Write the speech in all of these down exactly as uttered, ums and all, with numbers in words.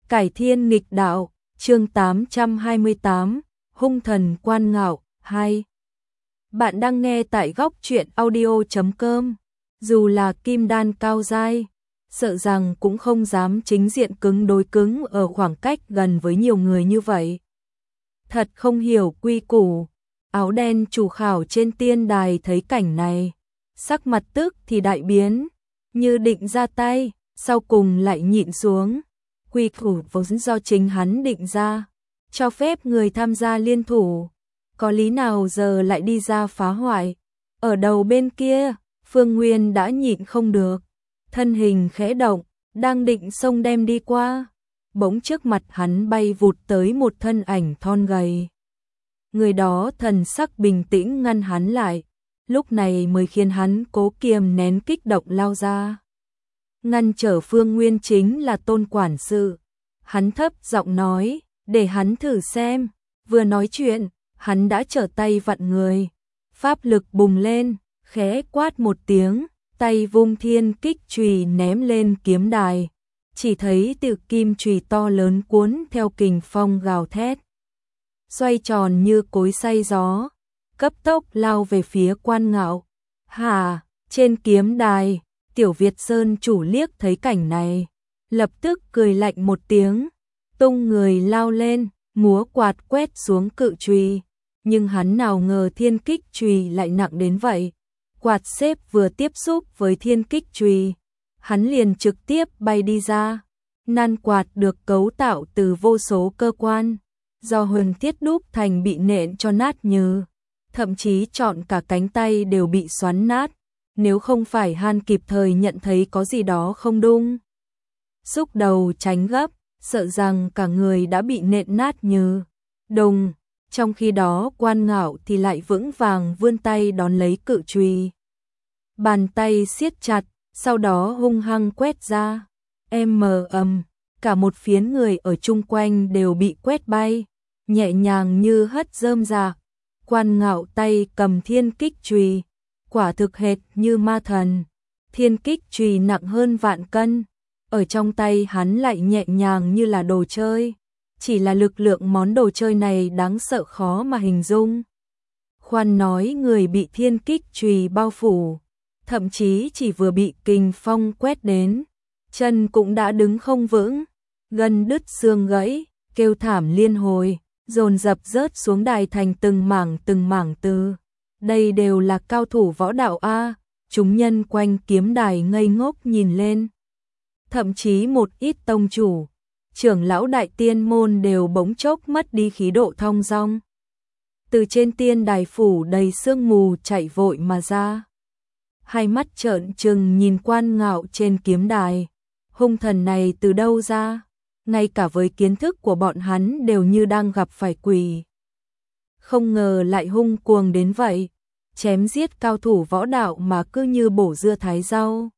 Cải thiên nghịch đạo, chương tám trăm hai mươi tám, hung thần quan ngạo, hai. Bạn đang nghe tại góc truyện audio chấm com. Dù là kim đan cao giai, sợ rằng cũng không dám chính diện cứng đối cứng ở khoảng cách gần với nhiều người như vậy. Thật không hiểu quy củ. Áo đen chủ khảo trên tiên đài thấy cảnh này, sắc mặt tức thì đại biến, như định ra tay, sau cùng lại nhịn xuống. Quy củ vốn do chính hắn định ra, cho phép người tham gia liên thủ, có lý nào giờ lại đi ra phá hoại. Ở đầu bên kia, Phương Nguyên đã nhịn không được, thân hình khẽ động, đang định xông đem đi qua, bỗng trước mặt hắn bay vụt tới một thân ảnh thon gầy. Người đó thần sắc bình tĩnh ngăn hắn lại, lúc này mới khiến hắn cố kiềm nén kích động lao ra. Ngăn trở Phương Nguyên chính là Tôn quản sự. Hắn thấp giọng nói, để hắn thử xem. Vừa nói chuyện, hắn đã trở tay vặn người. Pháp lực bùng lên, khẽ quát một tiếng, tay vung thiên kích chùy ném lên kiếm đài. Chỉ thấy từ kim chùy to lớn cuốn theo kình phong gào thét, xoay tròn như cối xay gió, cấp tốc lao về phía Quan Ngạo. Hà, trên kiếm đài, Tiểu Việt Sơn chủ liếc thấy cảnh này, lập tức cười lạnh một tiếng, tung người lao lên, múa quạt quét xuống cự chùy, nhưng hắn nào ngờ thiên kích chùy lại nặng đến vậy. Quạt xếp vừa tiếp xúc với thiên kích chùy, hắn liền trực tiếp bay đi ra. Nan quạt được cấu tạo từ vô số cơ quan, do huân thiết đúc thành bị nện cho nát nhừ, thậm chí chọn cả cánh tay đều bị xoắn nát. Nếu không phải Han kịp thời nhận thấy có gì đó không đúng, xúc đầu tránh gấp, sợ rằng cả người đã bị nện nát như đồng. Trong khi đó Quan Ngạo thì lại vững vàng vươn tay đón lấy cự chùy, bàn tay siết chặt, sau đó hung hăng quét ra. Em mờ ầm, cả một phiến người ở chung quanh đều bị quét bay, nhẹ nhàng như hất rơm rạc. Quan Ngạo tay cầm thiên kích chùy, quả thực hệt như ma thần. Thiên kích chùy nặng hơn vạn cân, ở trong tay hắn lại nhẹ nhàng như là đồ chơi. Chỉ là lực lượng món đồ chơi này đáng sợ khó mà hình dung. Khoan nói người bị thiên kích chùy bao phủ, thậm chí chỉ vừa bị kình phong quét đến, chân cũng đã đứng không vững, gân đứt xương gãy, kêu thảm liên hồi, dồn dập rớt xuống đài thành từng mảng từng mảng từ. Đây đều là cao thủ võ đạo a. Chúng nhân quanh kiếm đài ngây ngốc nhìn lên. Thậm chí một ít tông chủ, trưởng lão đại tiên môn đều bỗng chốc mất đi khí độ thong dong. Từ trên tiên đài phủ đầy sương mù chạy vội mà ra, hai mắt trợn trừng nhìn Quan Ngạo trên kiếm đài. Hung thần này từ đâu ra? Ngay cả với kiến thức của bọn hắn đều như đang gặp phải quỷ. Không ngờ lại hung cuồng đến vậy, chém giết cao thủ võ đạo mà cứ như bổ dưa thái rau.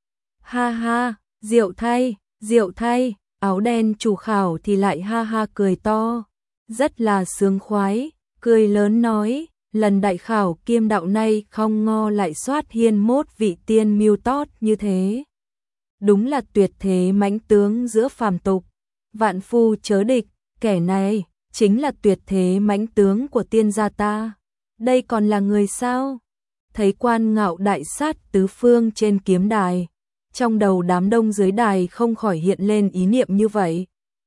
Ha ha, diệu thay, diệu thay. Áo đen chủ khảo thì lại ha ha cười to, rất là sướng khoái, cười lớn nói, lần đại khảo kiêm đạo này không ngo lại soát hiên mốt vị tiên miêu tót như thế. Đúng là tuyệt thế mãnh tướng giữa phàm tục, vạn phu chớ địch, kẻ này chính là tuyệt thế mãnh tướng của tiên gia ta. Đây còn là người sao? Thấy Quan Ngạo đại sát tứ phương trên kiếm đài, trong đầu đám đông dưới đài không khỏi hiện lên ý niệm như vậy.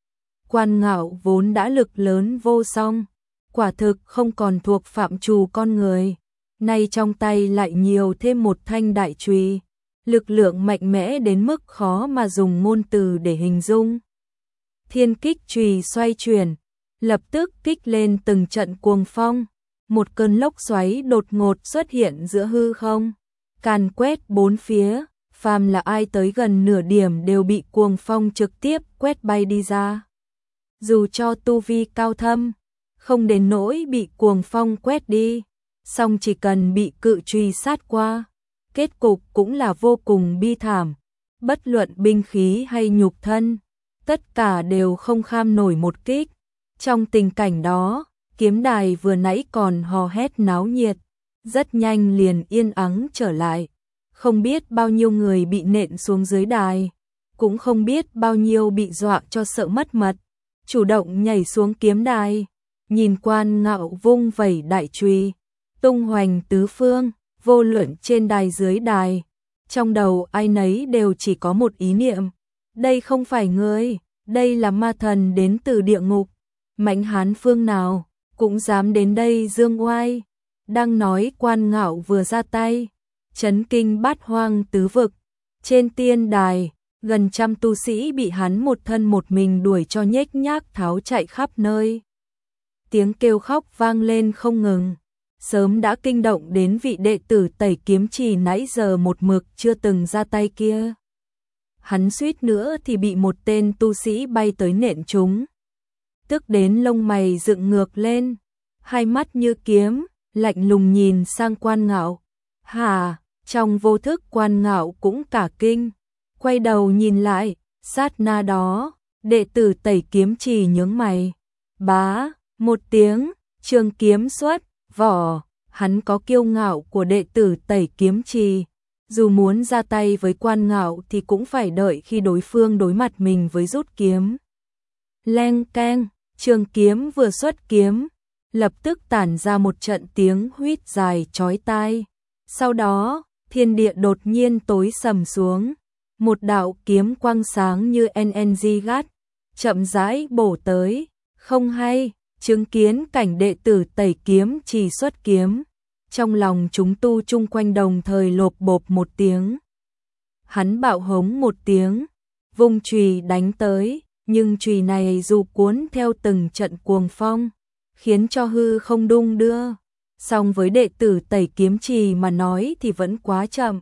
Quan Ngạo vốn đã lực lớn vô song, quả thực không còn thuộc phạm trù con người, nay trong tay lại nhiều thêm một thanh đại chùy, lực lượng mạnh mẽ đến mức khó mà dùng ngôn từ để hình dung. Thiên kích chùy xoay chuyển, lập tức kích lên từng trận cuồng phong, một cơn lốc xoáy đột ngột xuất hiện giữa hư không, càn quét bốn phía. Phàm là ai tới gần nửa điểm đều bị cuồng phong trực tiếp quét bay đi ra. Dù cho tu vi cao thâm, không đến nỗi bị cuồng phong quét đi, song chỉ cần bị cự truy sát qua, kết cục cũng là vô cùng bi thảm. Bất luận binh khí hay nhục thân, tất cả đều không kham nổi một kích. Trong tình cảnh đó, kiếm đài vừa nãy còn hò hét náo nhiệt, rất nhanh liền yên ắng trở lại. Không biết bao nhiêu người bị nện xuống dưới đài, cũng không biết bao nhiêu bị dọa cho sợ mất mật, chủ động nhảy xuống kiếm đài, nhìn Quan Ngạo vung vẩy đại chùy, tung hoành tứ phương, vô luận trên đài dưới đài, trong đầu ai nấy đều chỉ có một ý niệm, đây không phải người, đây là ma thần đến từ địa ngục, mãnh hán phương nào cũng dám đến đây dương oai. Đang nói Quan Ngạo vừa ra tay, chấn kinh bát hoang tứ vực, trên tiên đài, gần trăm tu sĩ bị hắn một thân một mình đuổi cho nhếch nhác tháo chạy khắp nơi. Tiếng kêu khóc vang lên không ngừng, sớm đã kinh động đến vị đệ tử Tẩy Kiếm Trì nãy giờ một mực chưa từng ra tay kia. Hắn suýt nữa thì bị một tên tu sĩ bay tới nện trúng, tức đến lông mày dựng ngược lên, hai mắt như kiếm, lạnh lùng nhìn sang Quan Ngạo. Hà, trong vô thức Quan Ngạo cũng cả kinh, quay đầu nhìn lại, sát na đó, đệ tử Tẩy Kiếm Trì nhướng mày. Bá, một tiếng, trường kiếm xuất, vỏ, hắn có kiêu ngạo của đệ tử Tẩy Kiếm Trì, dù muốn ra tay với Quan Ngạo thì cũng phải đợi khi đối phương đối mặt mình với rút kiếm. Leng keng, trường kiếm vừa xuất kiếm, lập tức tản ra một trận tiếng huýt dài chói tai. Sau đó, thiên địa đột nhiên tối sầm xuống, một đạo kiếm quang sáng như en en giê gát, chậm rãi bổ tới, không hay, chứng kiến cảnh đệ tử Tẩy Kiếm Trì xuất kiếm. Trong lòng chúng tu chung quanh đồng thời lộp bộp một tiếng. Hắn bạo hống một tiếng, vung chùy đánh tới, nhưng chùy này dù cuốn theo từng trận cuồng phong, khiến cho hư không đung đưa, song với đệ tử Tẩy Kiếm Trì mà nói thì vẫn quá chậm.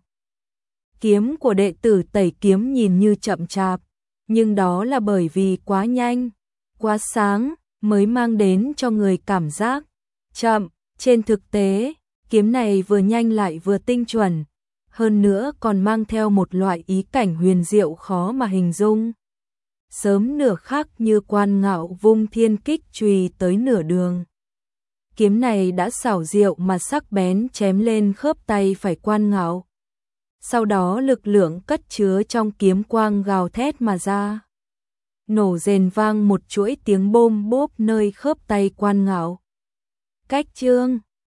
Kiếm của đệ tử Tẩy Kiếm nhìn như chậm chạp, nhưng đó là bởi vì quá nhanh, quá sáng mới mang đến cho người cảm giác chậm. Trên thực tế, kiếm này vừa nhanh lại vừa tinh chuẩn, hơn nữa còn mang theo một loại ý cảnh huyền diệu khó mà hình dung. Sớm nửa khắc như Quan Ngạo vung thiên kích chùy tới nửa đường, kiếm này đã xảo diệu mà sắc bén chém lên khớp tay phải Quan Ngạo. Sau đó lực lượng cất chứa trong kiếm quang gào thét mà ra, nổ rền vang một chuỗi tiếng bôm bốp nơi khớp tay Quan Ngạo. Cách chương